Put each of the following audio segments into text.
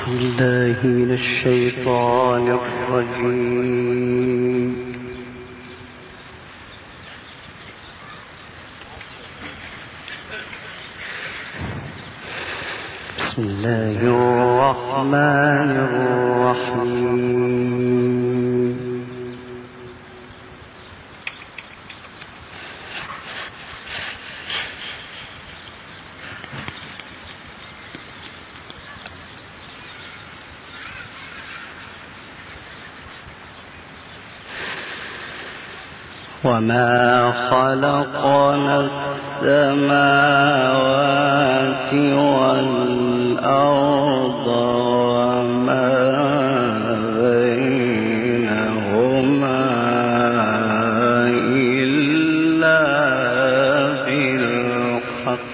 بالله من الشيطان الرجيم. بسم الله الرحمن الرحيم. وما خلقنا السماوات والأرض وما بينهما إلا بالحق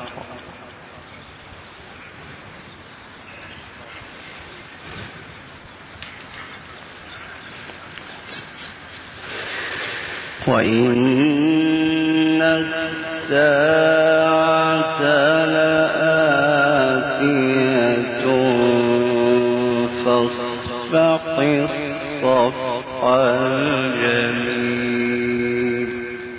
وإن الساعة لآتية فاصفح الصفح الجميل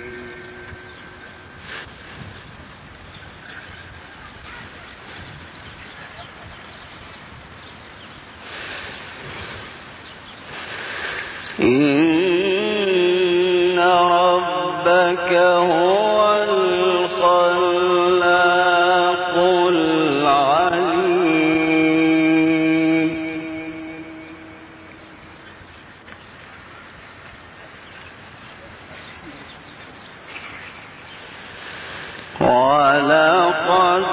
إن ربك هو الخلاق العليم ولقد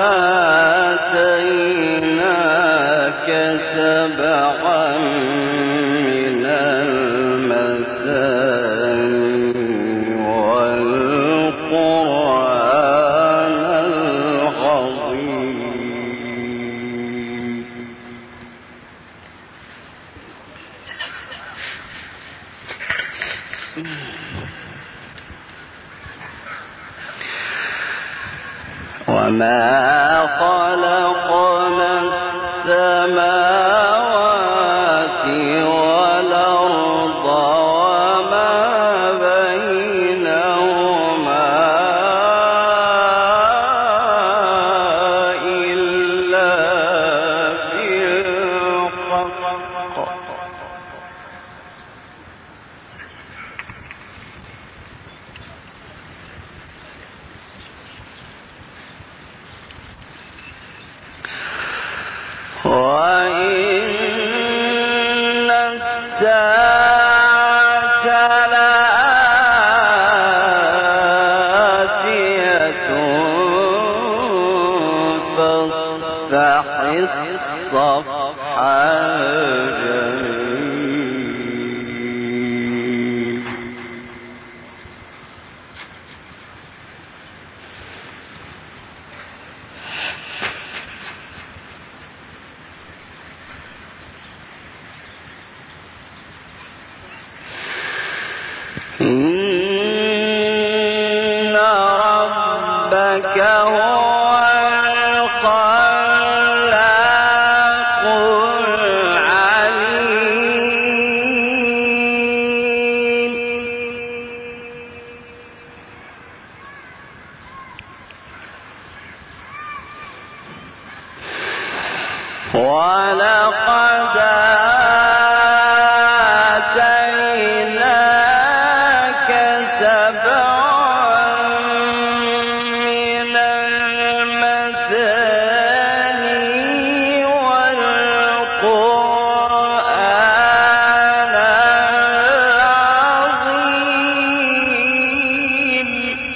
آتيناك سبعا من المثاني والقرآن العظيم وما خلقنا السماوات والأرض وما بينهما إلا بالحق وإن الساعة لآتية فاصفح الصفح الجميل إن ربك هو الخلاق العليم ولقد آتيناك سبعا من المثاني والقرآن العظيم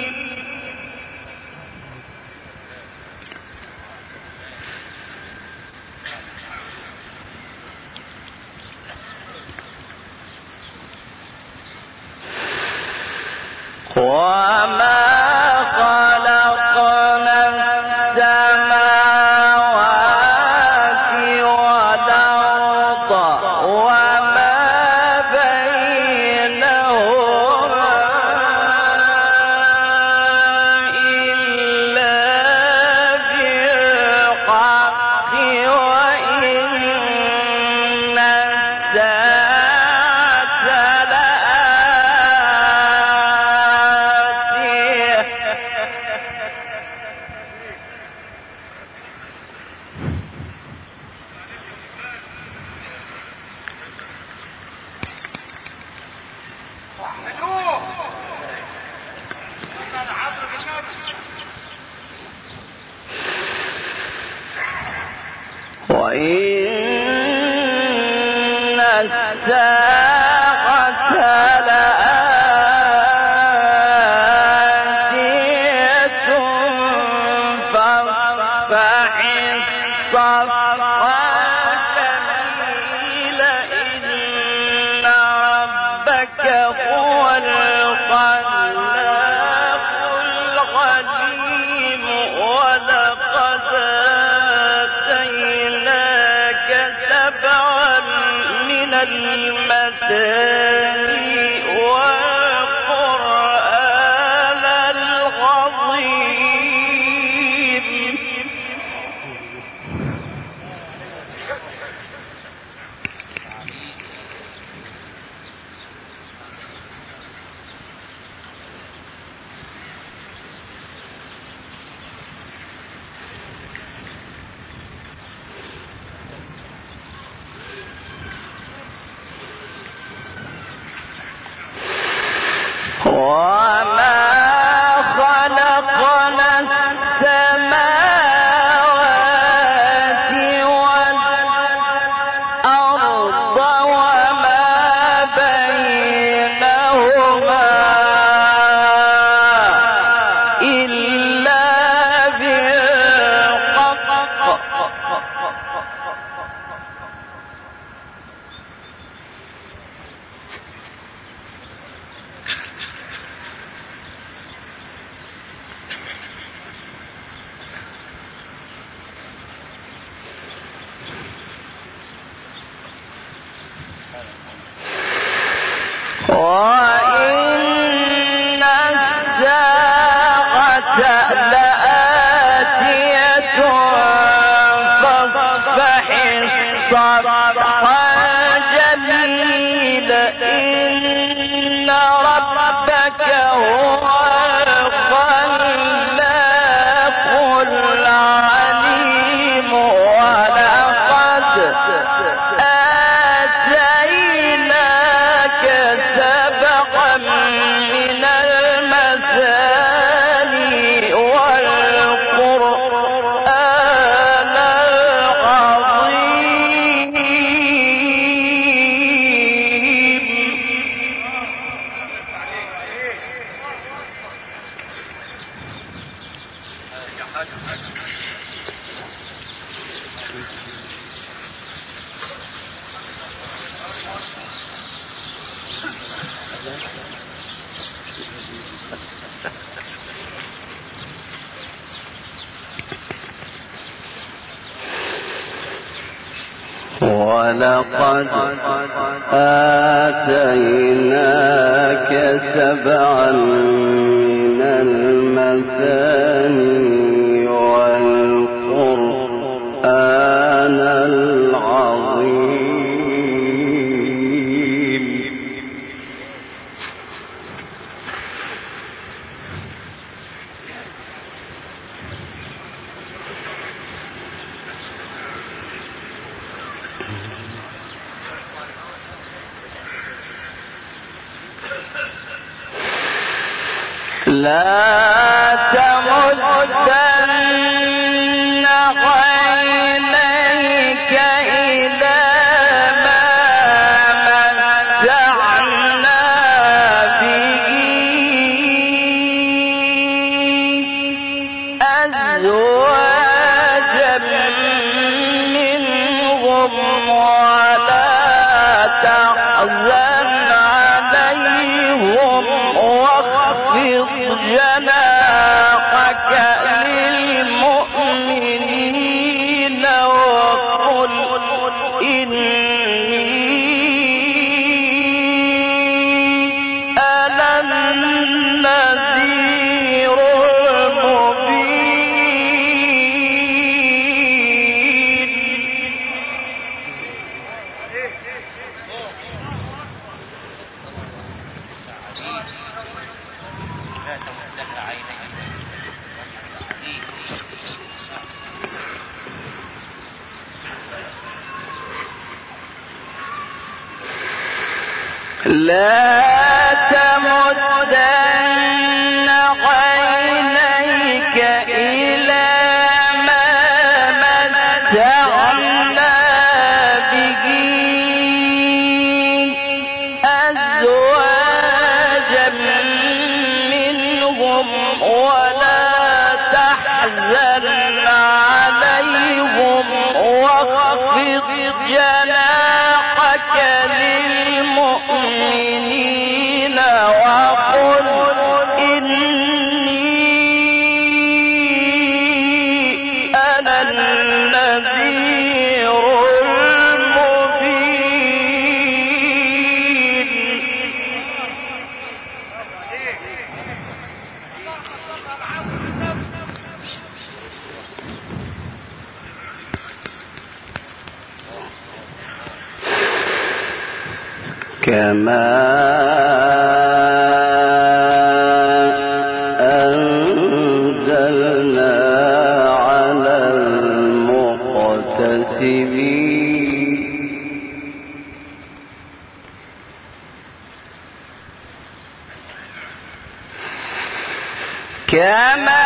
وما خلقنا السماوات والأرض وما بينهما إلا بالحق وإن الساعة لآتية فاصفح الصفح الجميل إن ربك هو الخلاق العليم ولقد آتيناك سبعا من المثاني والقرآن العظيم. وما خلقنا السماوات والأرض وما بينهما إلا بالحق وإن الساعة لآتية فاصفح الصفح الجميل إن ربك هو الخلاق العليم ولقد آتيناك سبعا من المثاني والقرآن العظيم. ولقد آتيناك سبعا من المثاني والقرآن العظيم. لا تمدن عينيك إلى ما متعنا به أزواجا منهم ولا تحزن عليهم واخفض جناحك للمؤمنين وقل إني أنا النذير المبين. لا تمدن عينيك إلى ما متعنا به جناحك للمؤمنين وقل إني أنا النذير المبين. كما أنزلنا على المقتسمين كما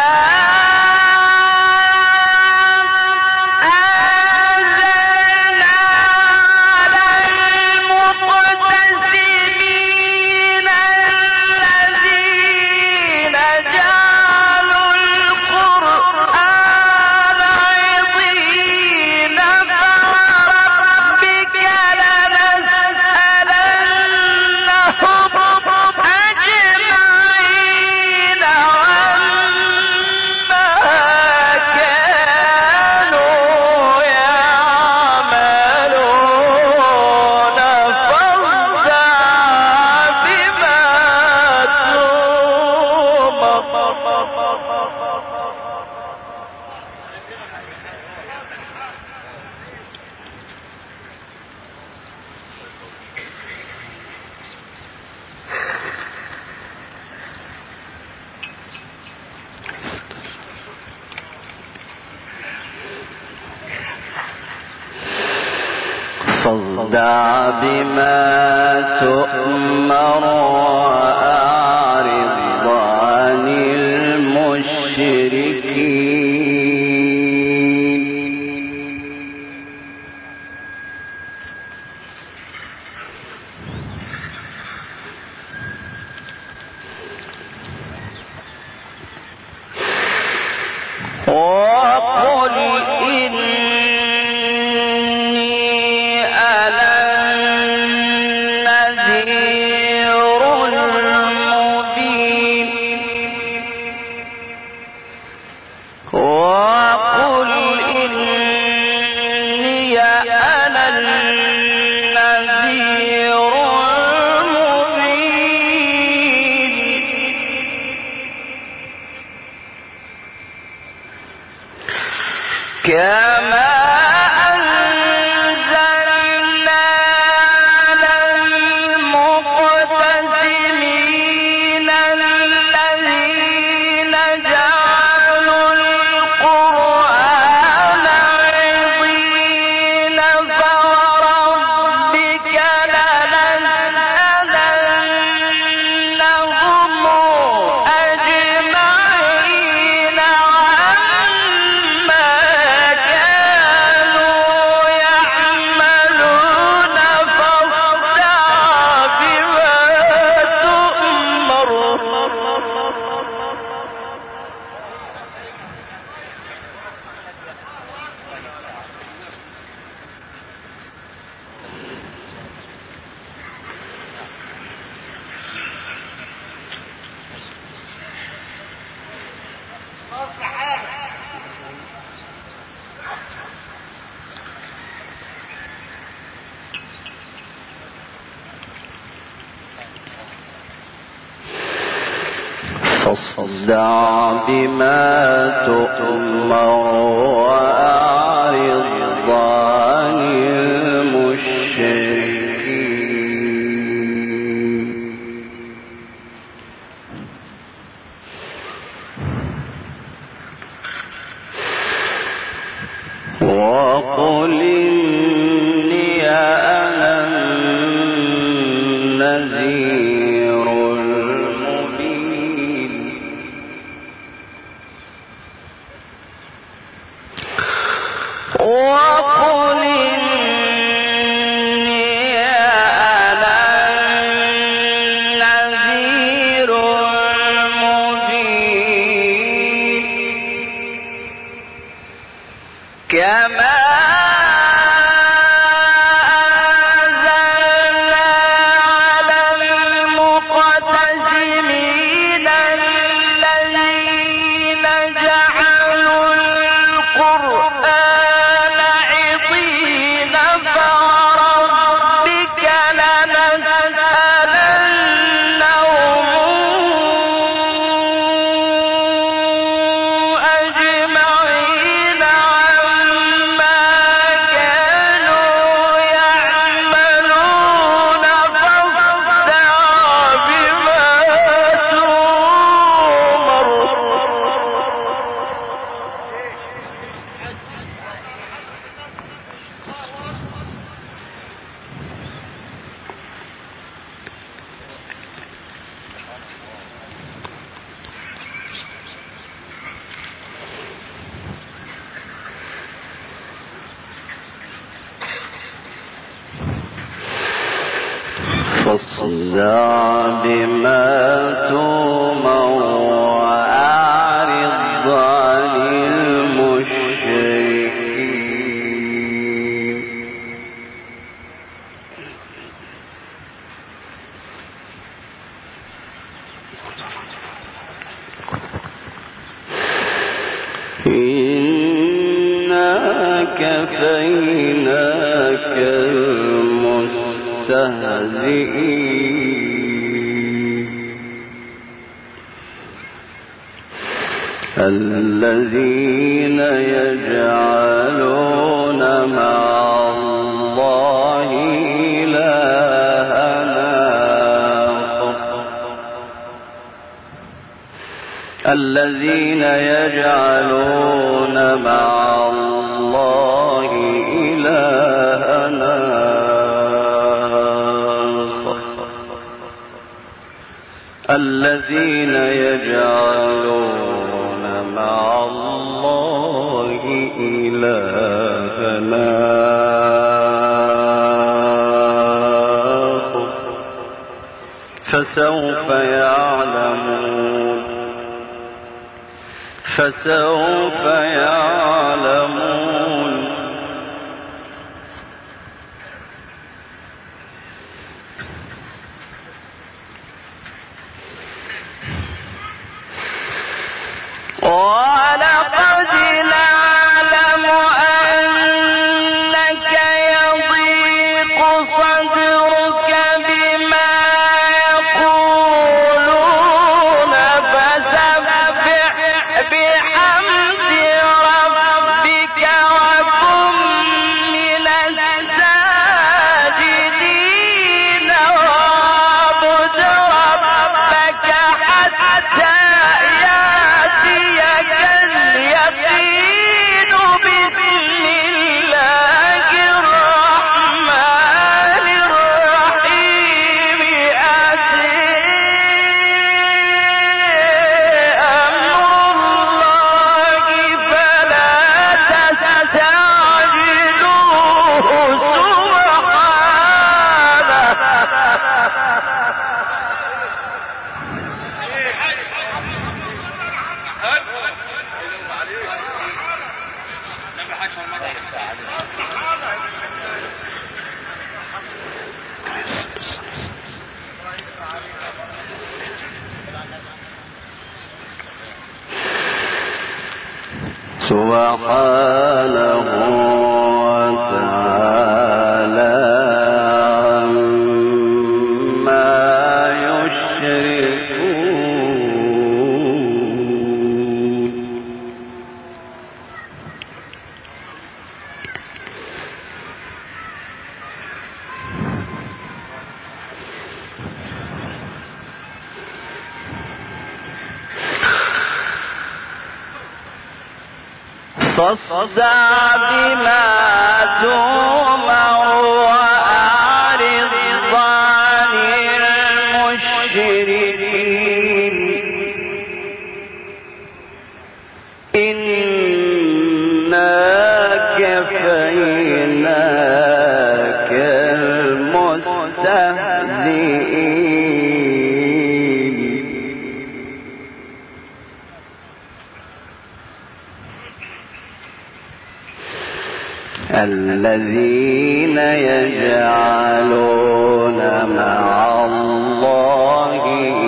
فاصدع بما تؤمر وأعرض عن المشركين وقل كما أنزلنا على المقتسمين الذين جعلوا القرآن عضين فوربك لنسألنهم أجمعين فاصدع بما تؤمر وأعرض عن المشركين وقل إني أنا النذير المبين وقل فاصدع بما تؤمر وأعرض عن المشركين إنا كفيناك المستهزئين الذين يجعلون مع الله إلهًا آخر الذين يجعلون مع الله إلهًا آخر الذين يجعلون مع الله إلهًا آخر فسوف يعلمون ولقد نعلم أنك يضيق صدرك بما يقولون فسبح بحمد ربك وكن من الساجدين واعبد ربك حتى سبحانه وتعالى عما يشركون فاصدع بما تؤمر وأعرض عن المشركين إنا كفيناك المستهزئين الذين يجعلون مع الله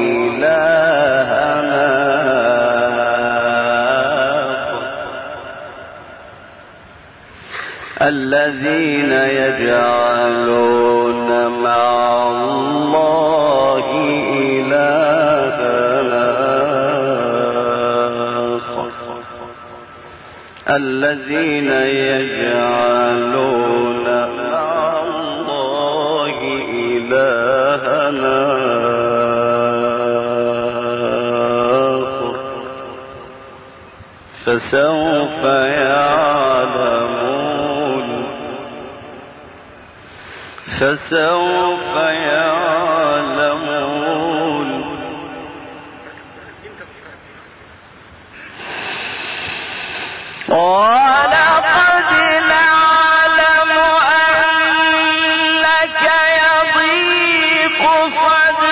إلهًا آخر الذين يجعلون مع الله إلهًا آخر الذين يجعلون مع الله إلهًا آخر فسوف يعلمون ولقد نعلم أنك يضيق صدرك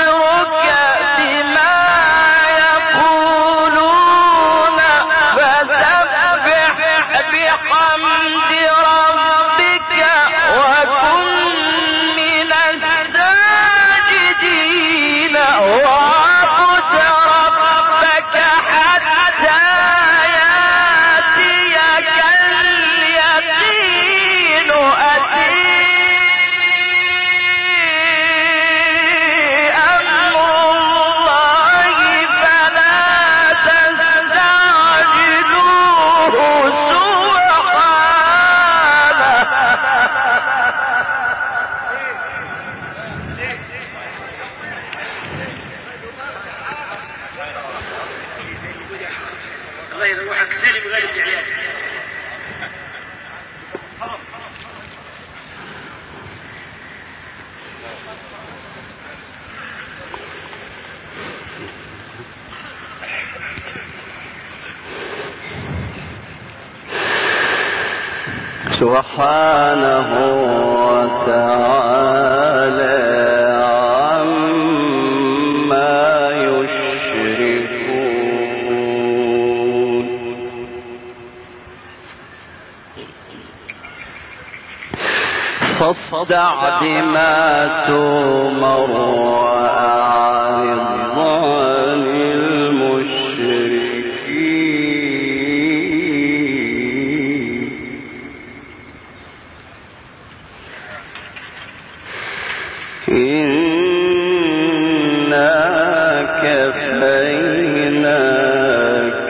طيب روح اكتري بغير استعجال. سبحانه وتعالى عما يشركون. فاصدع بما تؤمر وأعرض عن المشركين. إنا كفيناك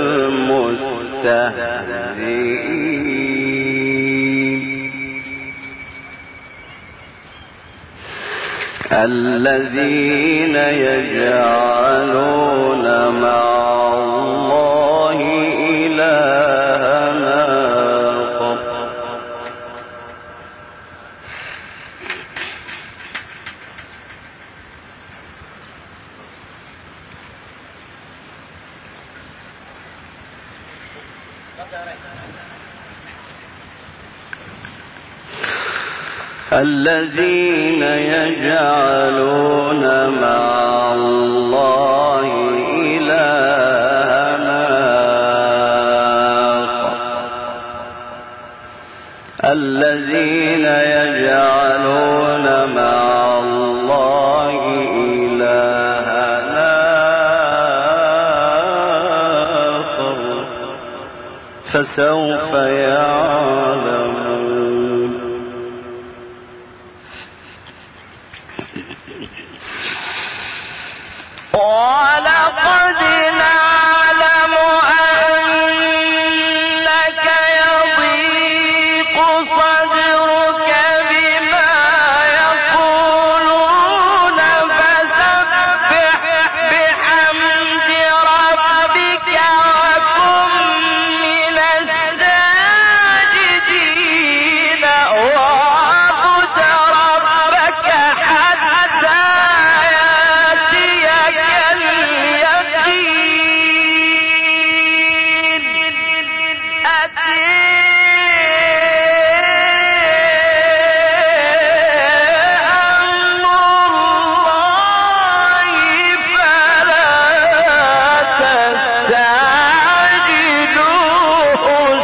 المستهزئين الذين يجعلون مع الله إلها آخر. الذين يجعلون مع الله إلها آخر. الذين يجعلون مع الله إلها آخر فسوف يعلمون. ولقد نعلم أنك يضيق صدرك بما يقولون فسبح بحمد ربك وكن من الساجدين واعبد ربك حتى يأتيك اليقين. أمر الله فلا تستعجلوه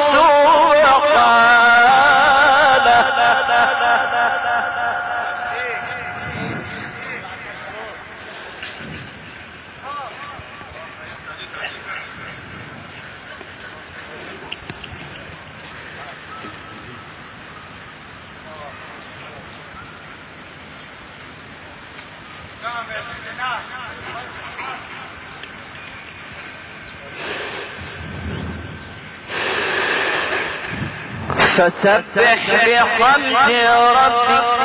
سبحانه. فسبح بحمد ربك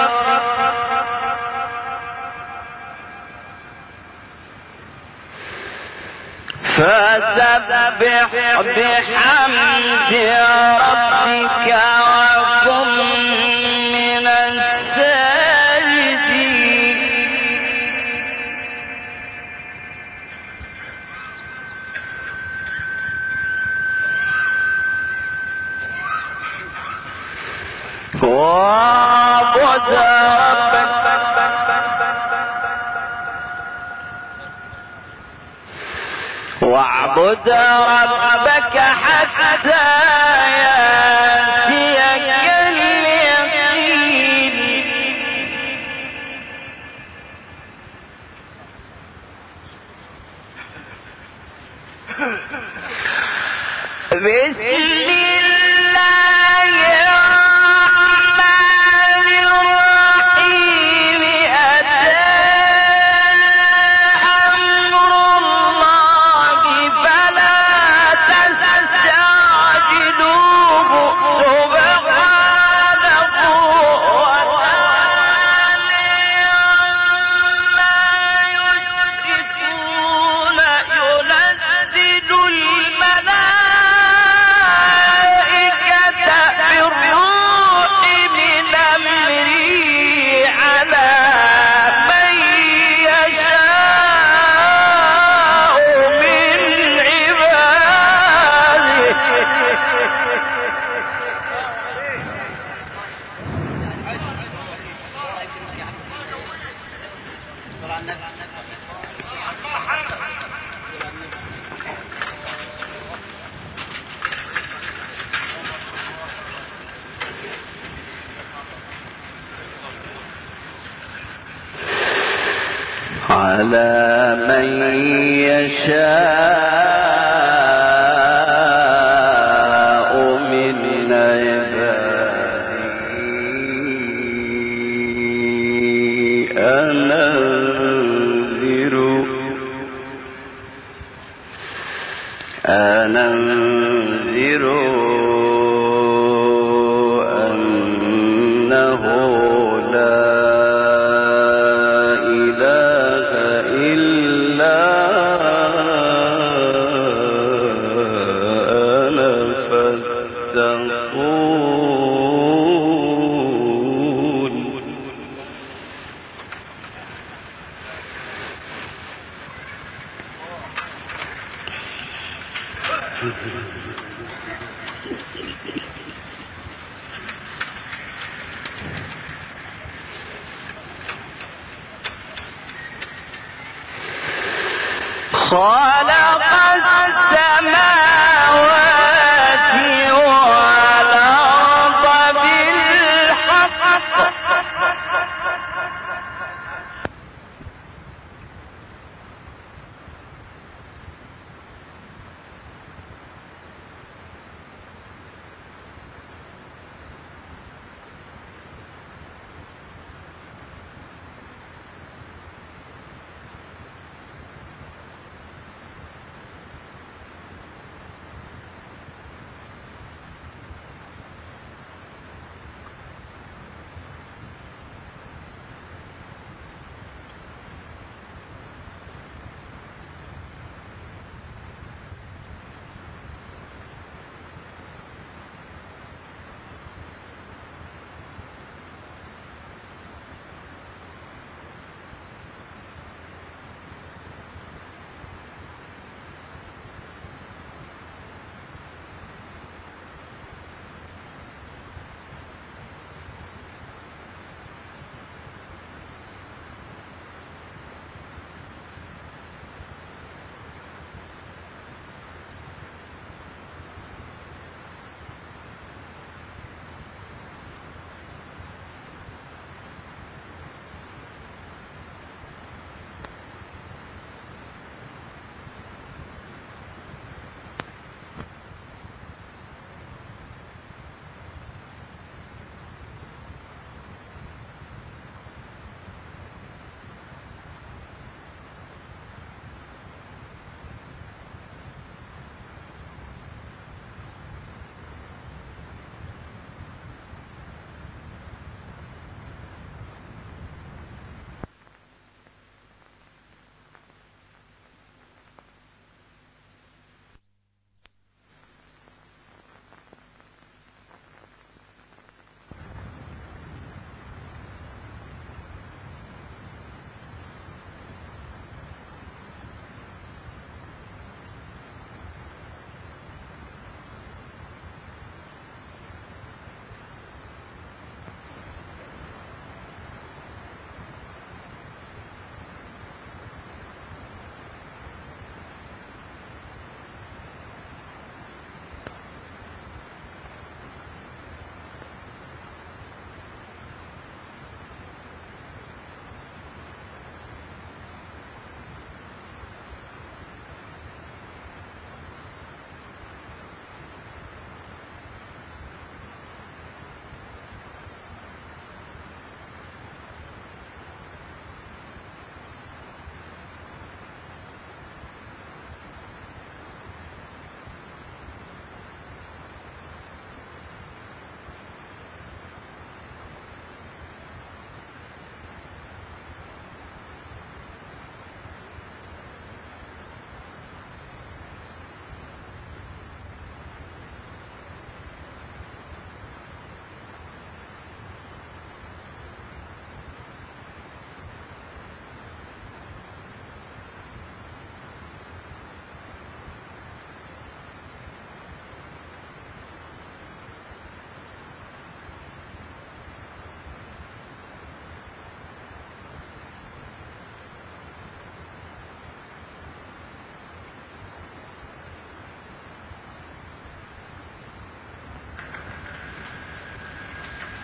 وكن من الساجدين. واعبد ربك حتى يأتيك اليقين. بسم الله الرحمن الرحيم. أتى أمر الله فلا تستعجلوه سبحانه وتعالى عما يشركون. ينزل الملائكة على من يشاء من عباده أن أنذروا أنه لا إله إلا أنا فاتقون. خلق السماوات والأرض بالحق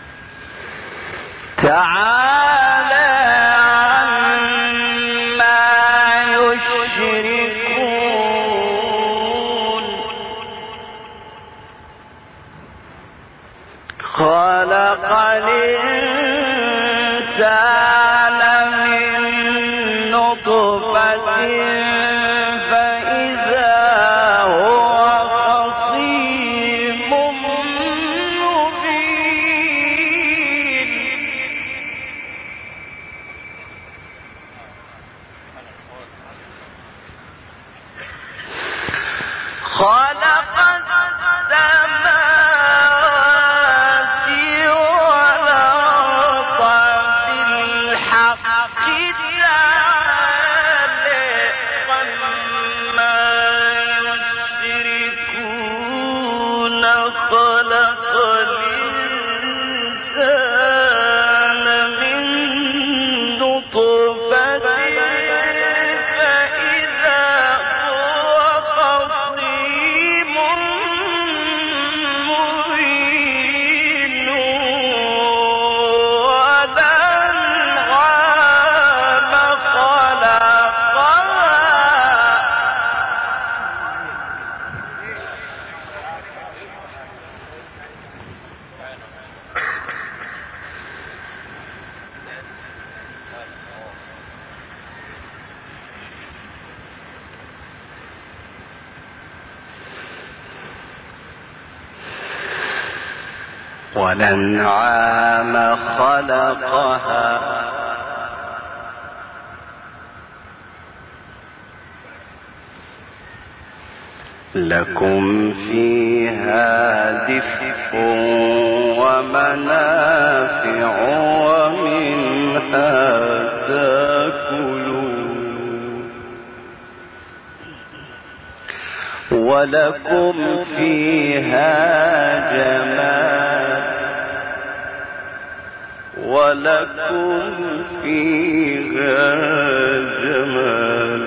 تعالى عما والأنعام خلقها لكم فيها دفء ومنافع ومنها تأكلون ولكم فيها جمال ولكم فيها جمال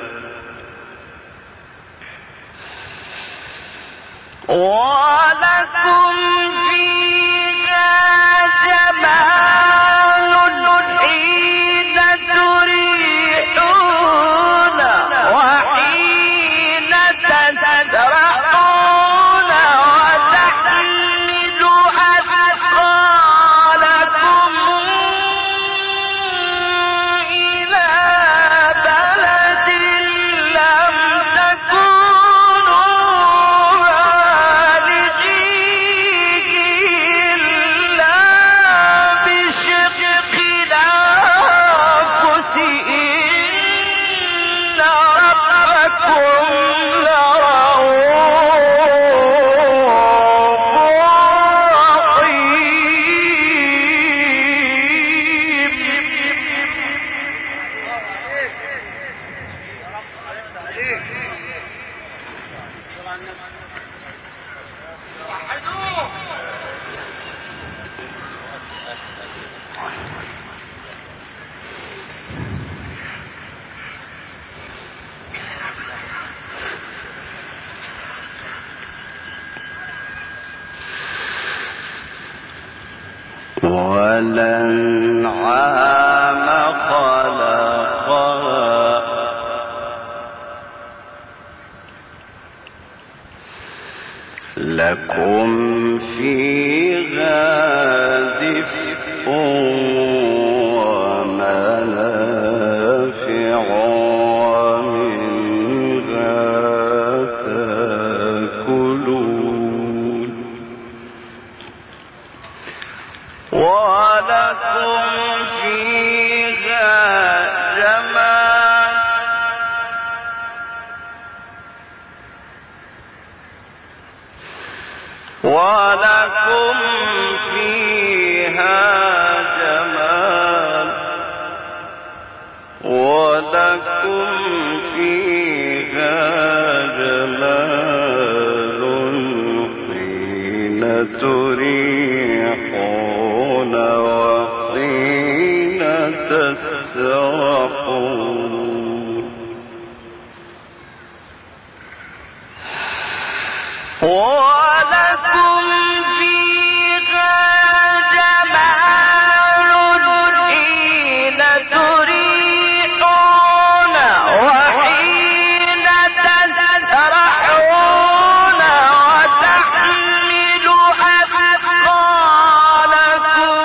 ولكم فيها جمال حين تريحون وحين تسرحون وتحمل أثقالكم إلى بلد لم تكونوا والأنعام خلقها لكم فيها دفء ومنافع ومنها تأكلون ولكم فيها جمال ولكم فيها جمال ولكم فيها جمال حين تريحون وحين تسرحون ولكم فيها جمال حين تريحون وحين تسرحون وتحمل أثقالكم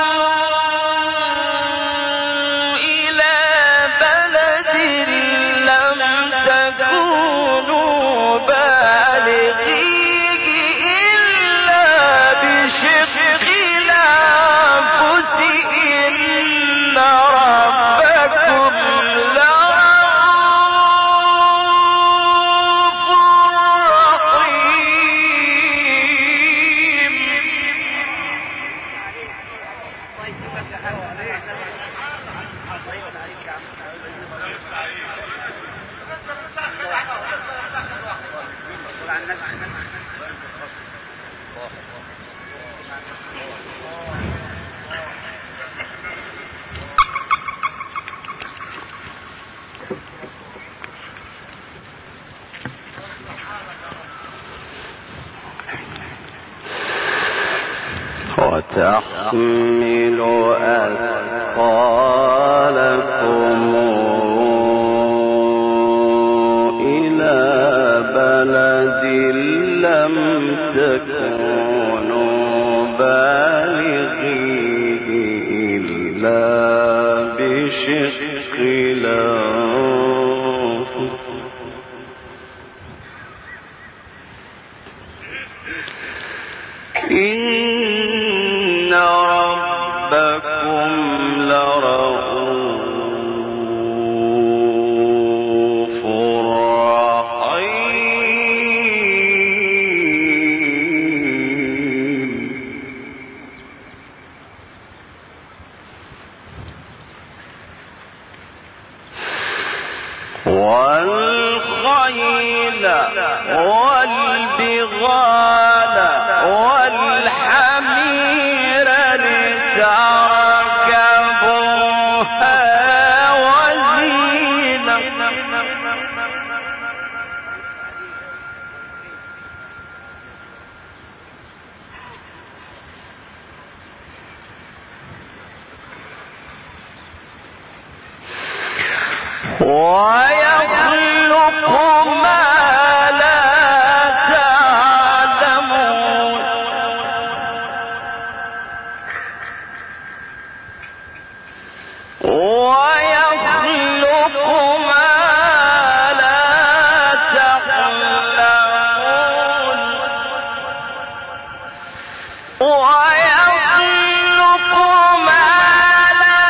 إلى بلد لم تكونوا بالغيه إلا وتحمل أثقالكم إلى بلد لم تكونوا بالغيه إلا بشق الأنفس إن ربكم لرؤوف رحيم والخيل والبغال والحمير لتركبوها وزينة ويخلق ما لا تعلمون ويخلق ما لا تعلمون ويخلق ما لا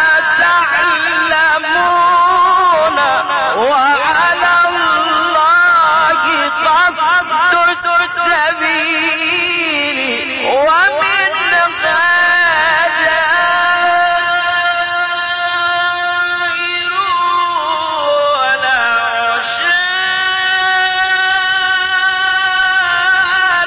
تعلمون وعلى الله قصد السبيل ومنها جائر ولو شاء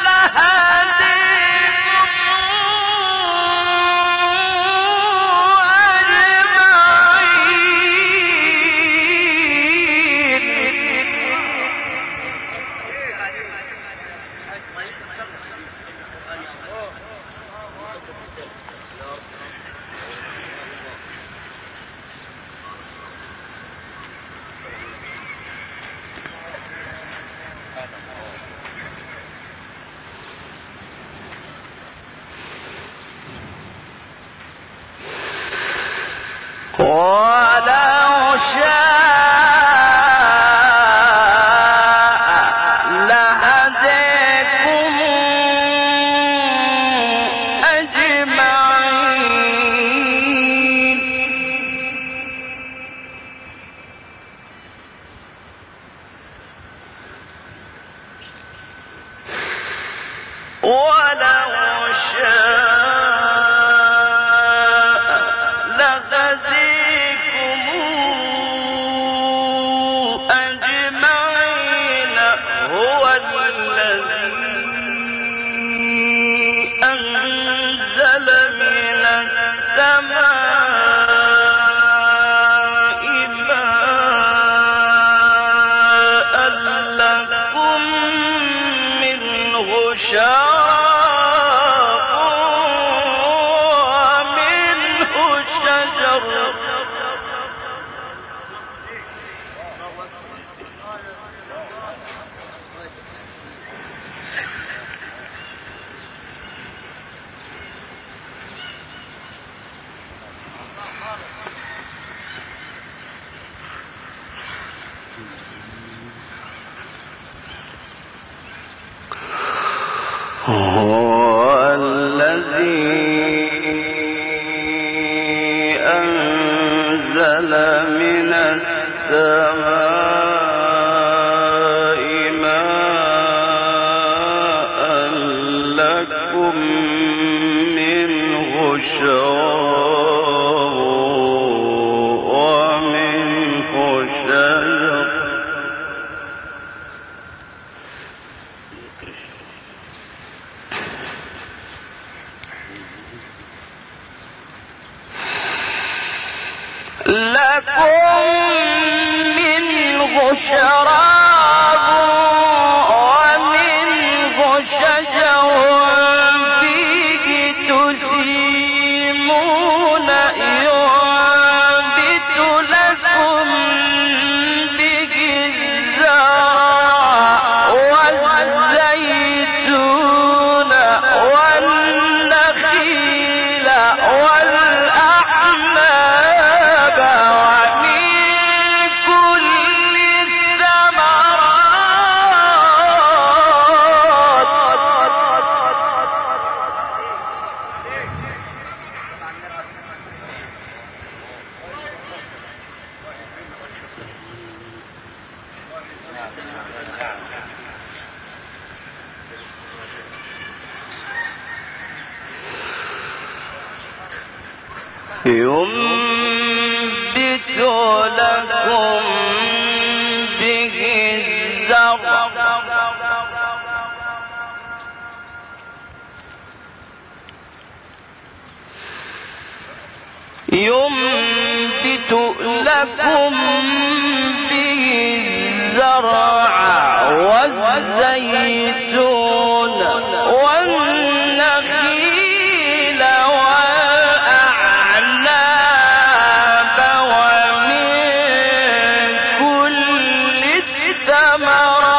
ولو شاء لهديكم أجمعين ولو شاء لهديكم أجمعين هو الذي أنزل من السماء ماء لكم منه شراب ومنه شجر هو الذي أنزل من السماء ماء لكم منه شراب ومنه شجر شراب ومنه شجر فيه تسيمون ينبت لكم به الزرع والزيتون والنخيل والأعناب ومن كل ينبت لكم به الزرع ينبت لكم به الزرع والزيتون والنخيل والأعناب ومن كل الثمرات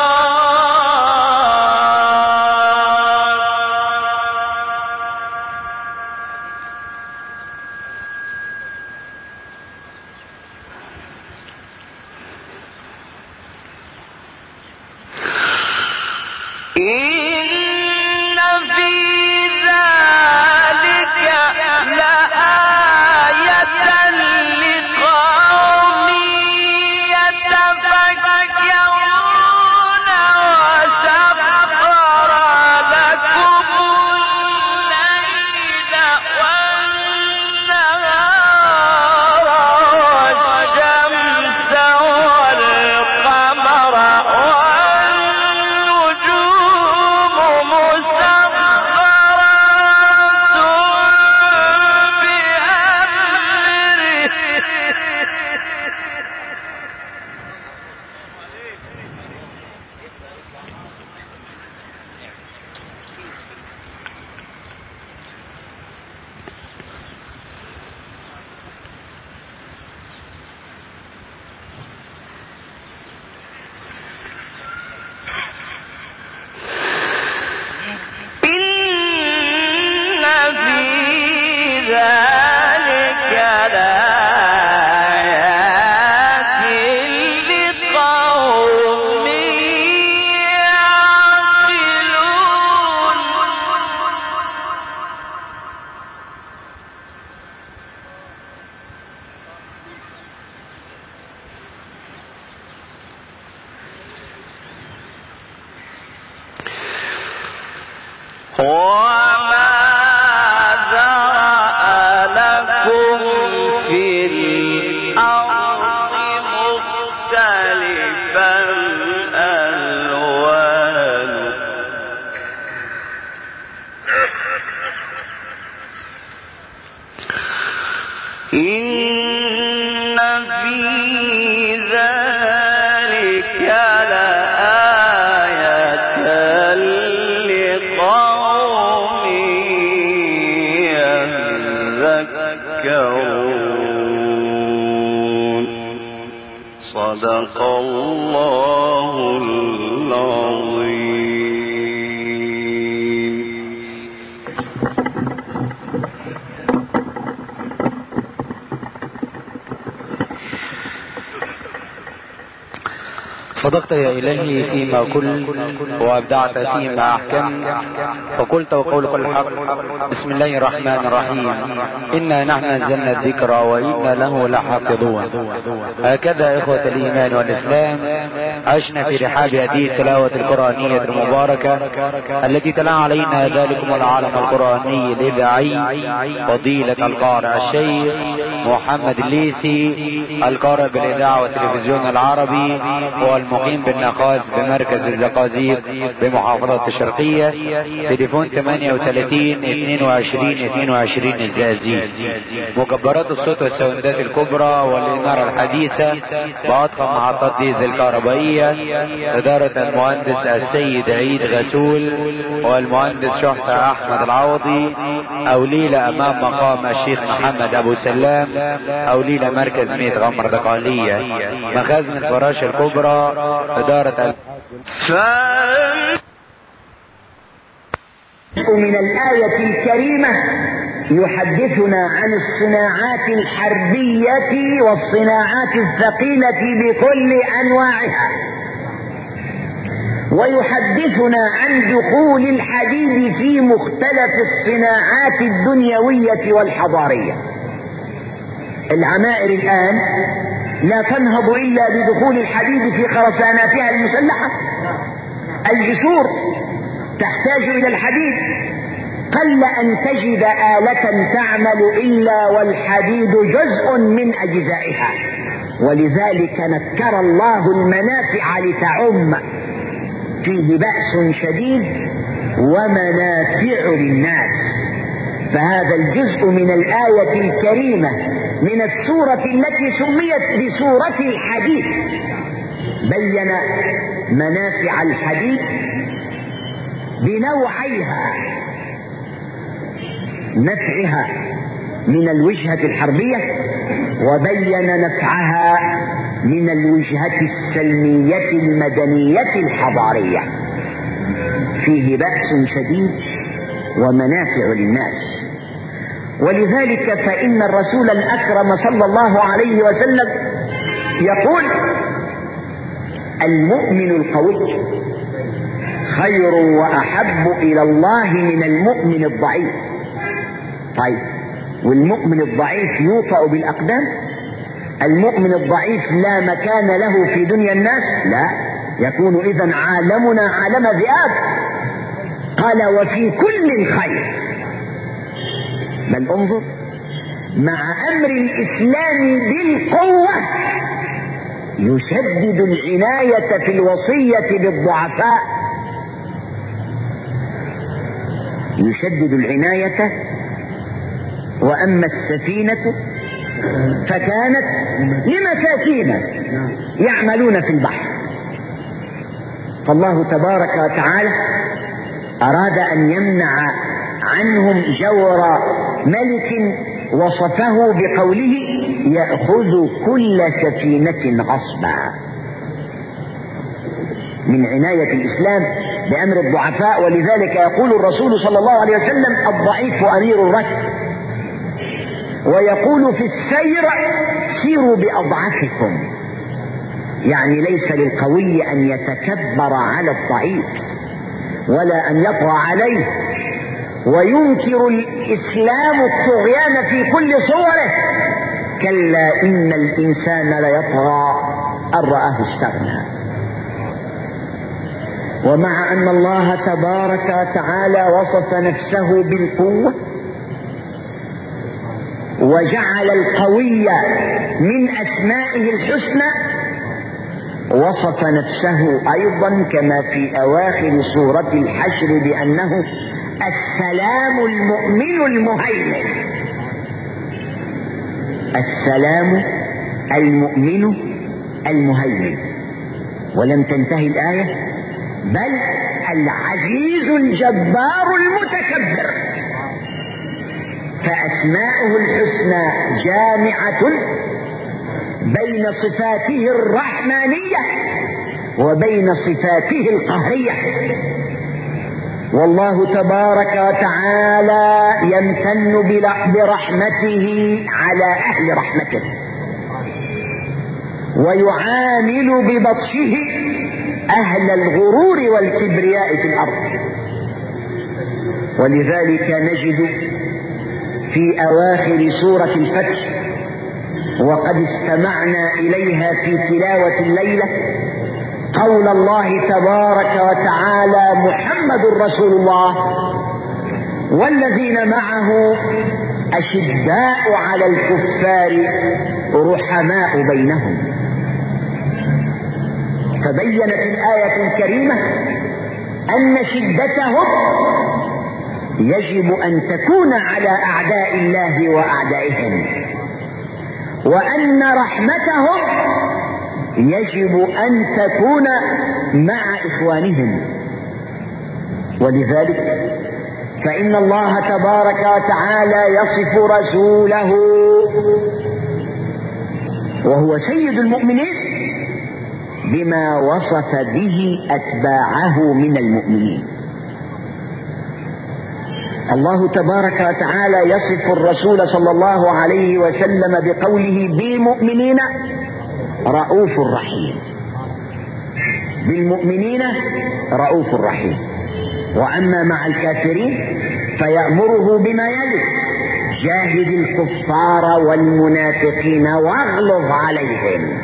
إن في ذلك لآية لقوم يتفكرون وسخر لكم الليل والنهار والشمس والقمر والنجوم مسخرات بأمره إن في ذلك لآيات لقوم يعقلون وما ذرأ لكم في الأرض مختلفا ألوانه إن في ذلك لآية لقوم يذكرون صدق الله العظيم. صدقت يا إلهي فيما قلت وأبدعت فيما أحكمت فقلت وقولك الحق. بسم الله الرحمن الرحيم. إنا نحن نزلنا الذكر وإنا له لحافظون. هكذا إخوة الإيمان والإسلام عشنا في رحاب هذه التلاوة القرآنية المباركة التي تلا علينا ذلكم العالم القرآني الإذاعي فضيلة القارئ الشيخ محمد الليثي القارئ بالإذاعة والتلفزيون العربي والمقدم المقيم بالنخاس بمركز الزقازيق بمحافظة الشرقية. تليفون 38-22-22 الزقازيق. مكبرات الصوت والساوندات الكبرى والإنارة الحديثة بأضخم محطات ديزل كهربائية. إدارة المهندس السيد عيد غسول والمهندس شحتة أحمد العوضي. أو ليلة أمام مقام الشيخ محمد أبو سلام، أو ليلة مركز ميت غمر دقالية. مخازن الفراشة الكبرى إدارة من الآية الكريمة يحدثنا عن الصناعات الحربية والصناعات الثقيلة بكل أنواعها، ويحدثنا عن دخول الحديد في مختلف الصناعات الدنيوية والحضارية. العمائر الآن لا تنهض إلا بدخول الحديد في خرساناتها المسلحة. الجسور تحتاج إلى الحديد، قل أن تجد آلة تعمل إلا والحديد جزء من أجزائها، ولذلك نكر الله المنافع لتعم، فيه بأس شديد ومنافع للناس. فهذا الجزء من الآية الكريمة من السورة التي سميت بسورة الحديد بين منافع الحديد بنوعيها، نفعها من الوجهة الحربية، وبين نفعها من الوجهة السلمية المدنية الحضارية. فيه بأس شديد ومنافع للناس. ولذلك فإن الرسول الأكرم صلى الله عليه وسلم يقول: المؤمن القوي خير وأحب إلى الله من المؤمن الضعيف. طيب، والمؤمن الضعيف يوطأ بالأقدام؟ المؤمن الضعيف لا مكان له في دنيا الناس؟ لا، يكون إذن عالمنا عالم ذئاب. قال: وفي كل خير. بل انظر، مع أمر الإسلام بالقوة يشدد العناية في الوصية بالضعفاء، يشدد العناية. وأما السفينة فكانت لمساكين يعملون في البحر. فالله تبارك وتعالى أراد أن يمنع عنهم جور ملك وصفه بقوله: يأخذ كل سفينة غصبا. من عناية الإسلام بأمر الضعفاء. ولذلك يقول الرسول صلى الله عليه وسلم: الضعيف أمير الركب. ويقول في السير: سيروا بأضعفكم. يعني ليس للقوي أن يتكبر على الضعيف ولا أن يطغى عليه. وينكر الإسلام الطغيان في كل صوره. كلا إن الإنسان ليطغى أن رآه استغنى. ومع أن الله تبارك وتعالى وصف نفسه بالقوة وجعل القوي من أسمائه الحسنى، وصف نفسه أيضا كما في أواخر سورة الحشر بأنه السلام المؤمن المهيمن. السلام المؤمن المهيمن. ولم تنتهي الآية: بل العزيز الجبار المتكبر. فأسماؤه الحسنى جامعة بين صفاته الرحمانية وبين صفاته القهرية. والله تبارك وتعالى يمتن برحمته على أهل رحمته، ويعامل ببطشه أهل الغرور والكبرياء في الأرض. ولذلك نجد في أواخر سورة الفتح، وقد استمعنا إليها في تلاوة الليلة، قول الله تبارك وتعالى: محمد رسول الله والذين معه أشداء على الكفار رحماء بينهم. فبين في الآية الكريمة أن شدتهم يجب أن تكون على أعداء الله وأعدائهم، وأن رحمتهم يجب أن تكون مع إخوانهم. ولذلك فإن الله تبارك وتعالى يصف رسوله وهو سيد المؤمنين بما وصف به أتباعه من المؤمنين. الله تبارك وتعالى يصف الرسول صلى الله عليه وسلم بقوله بالمؤمنين رؤوف رحيم، بالمؤمنين رؤوف رحيم. وأما مع الكافرين فيأمره بما يلي: جاهد الكفار والمنافقين واغلظ عليهم.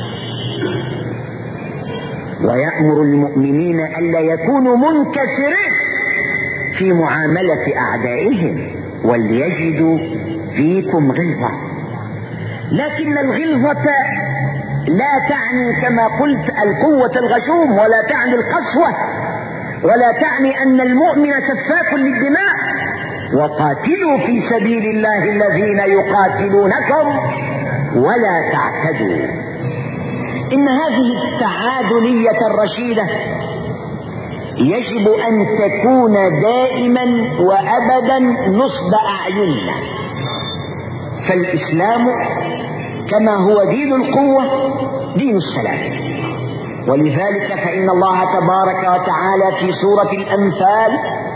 ويأمر المؤمنين ألا يكونوا منكسرين في معاملة أعدائهم وليجدوا فيكم غلظة. لكن الغلظة لا تعني كما قلت القوة الغشوم، ولا تعني القسوة، ولا تعني أن المؤمن سفاك للدماء. وقاتلوا في سبيل الله الذين يقاتلونكم ولا تعتدوا. إن هذه التعادلية الرشيدة يجب أن تكون دائما وأبدا نصب أعيننا. فالإسلام كما هو دين القوة دين السلام. ولذلك فإن الله تبارك وتعالى في سورة الأنفال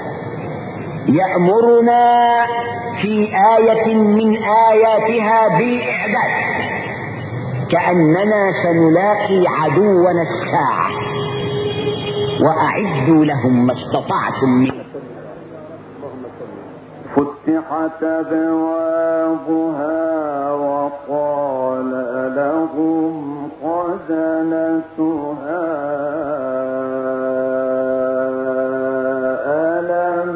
يأمرنا في آية من آياتها بالإعداد كأننا سنلاقي عدونا الساعة، وأعدوا لهم ما استطعتم من. فتحت أبوابها وقال لهم خزنتها ألم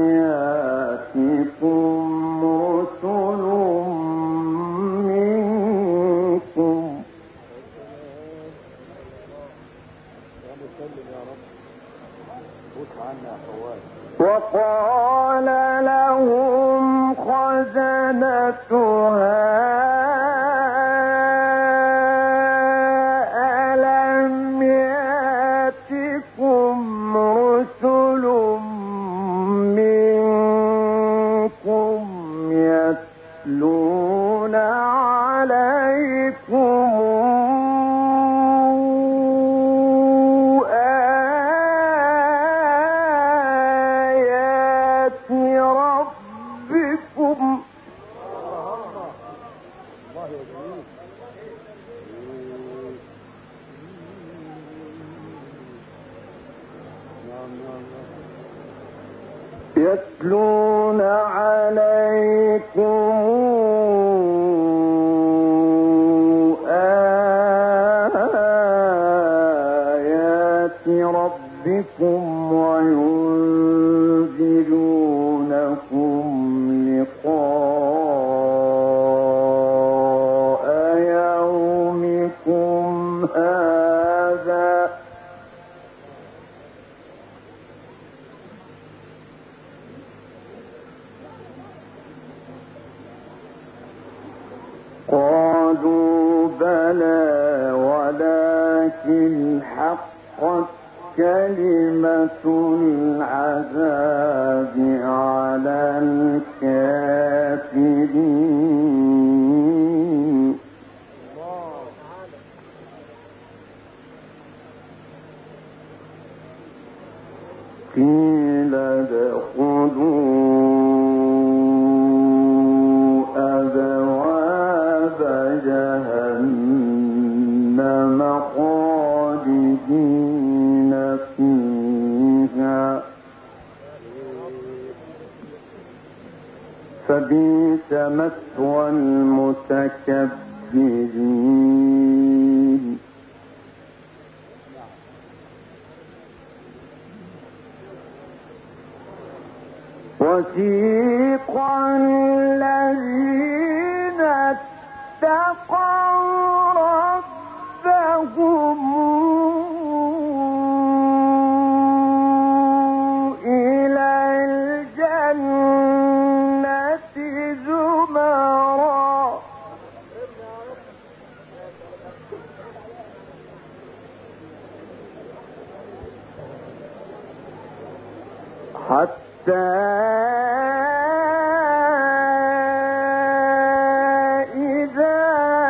يأتكم رسل منكم وقال لهم خزنتها ألم يأتكم رسل منكم يتلون عليكم يتلون عليكم آيات ربكم وينذرونكم لقاء يومكم هذا قالوا بلى ولكن حقت كلمة العذاب على الكافرين. قيل ادخلوا أبواب جهنم خالدين فيها فبئس مثوى المتكبرين. وسيق الذين اتقوا ربهم حتى إذا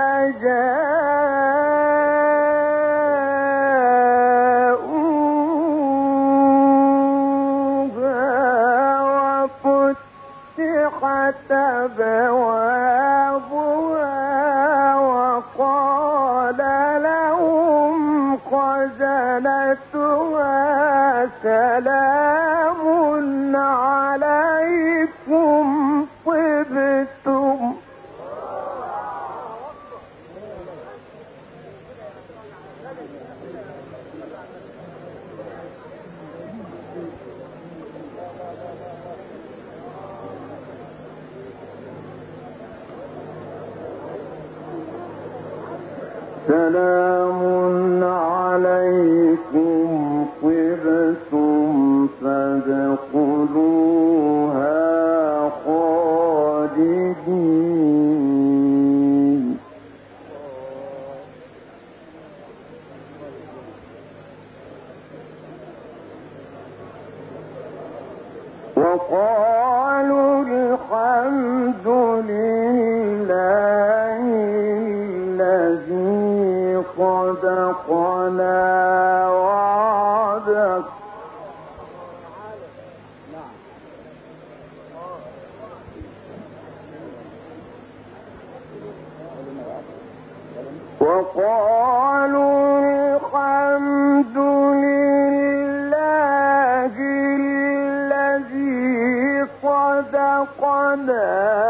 جاءوها وفتحت أبوابها وقال لهم خزنتها سلام عليكم طبتم. سلام عليكم طبتم فادخلوها خالدين. وقالوا الحمد لله الذي صدقنا وعده وقالوا الحمد لله الذي صدقنا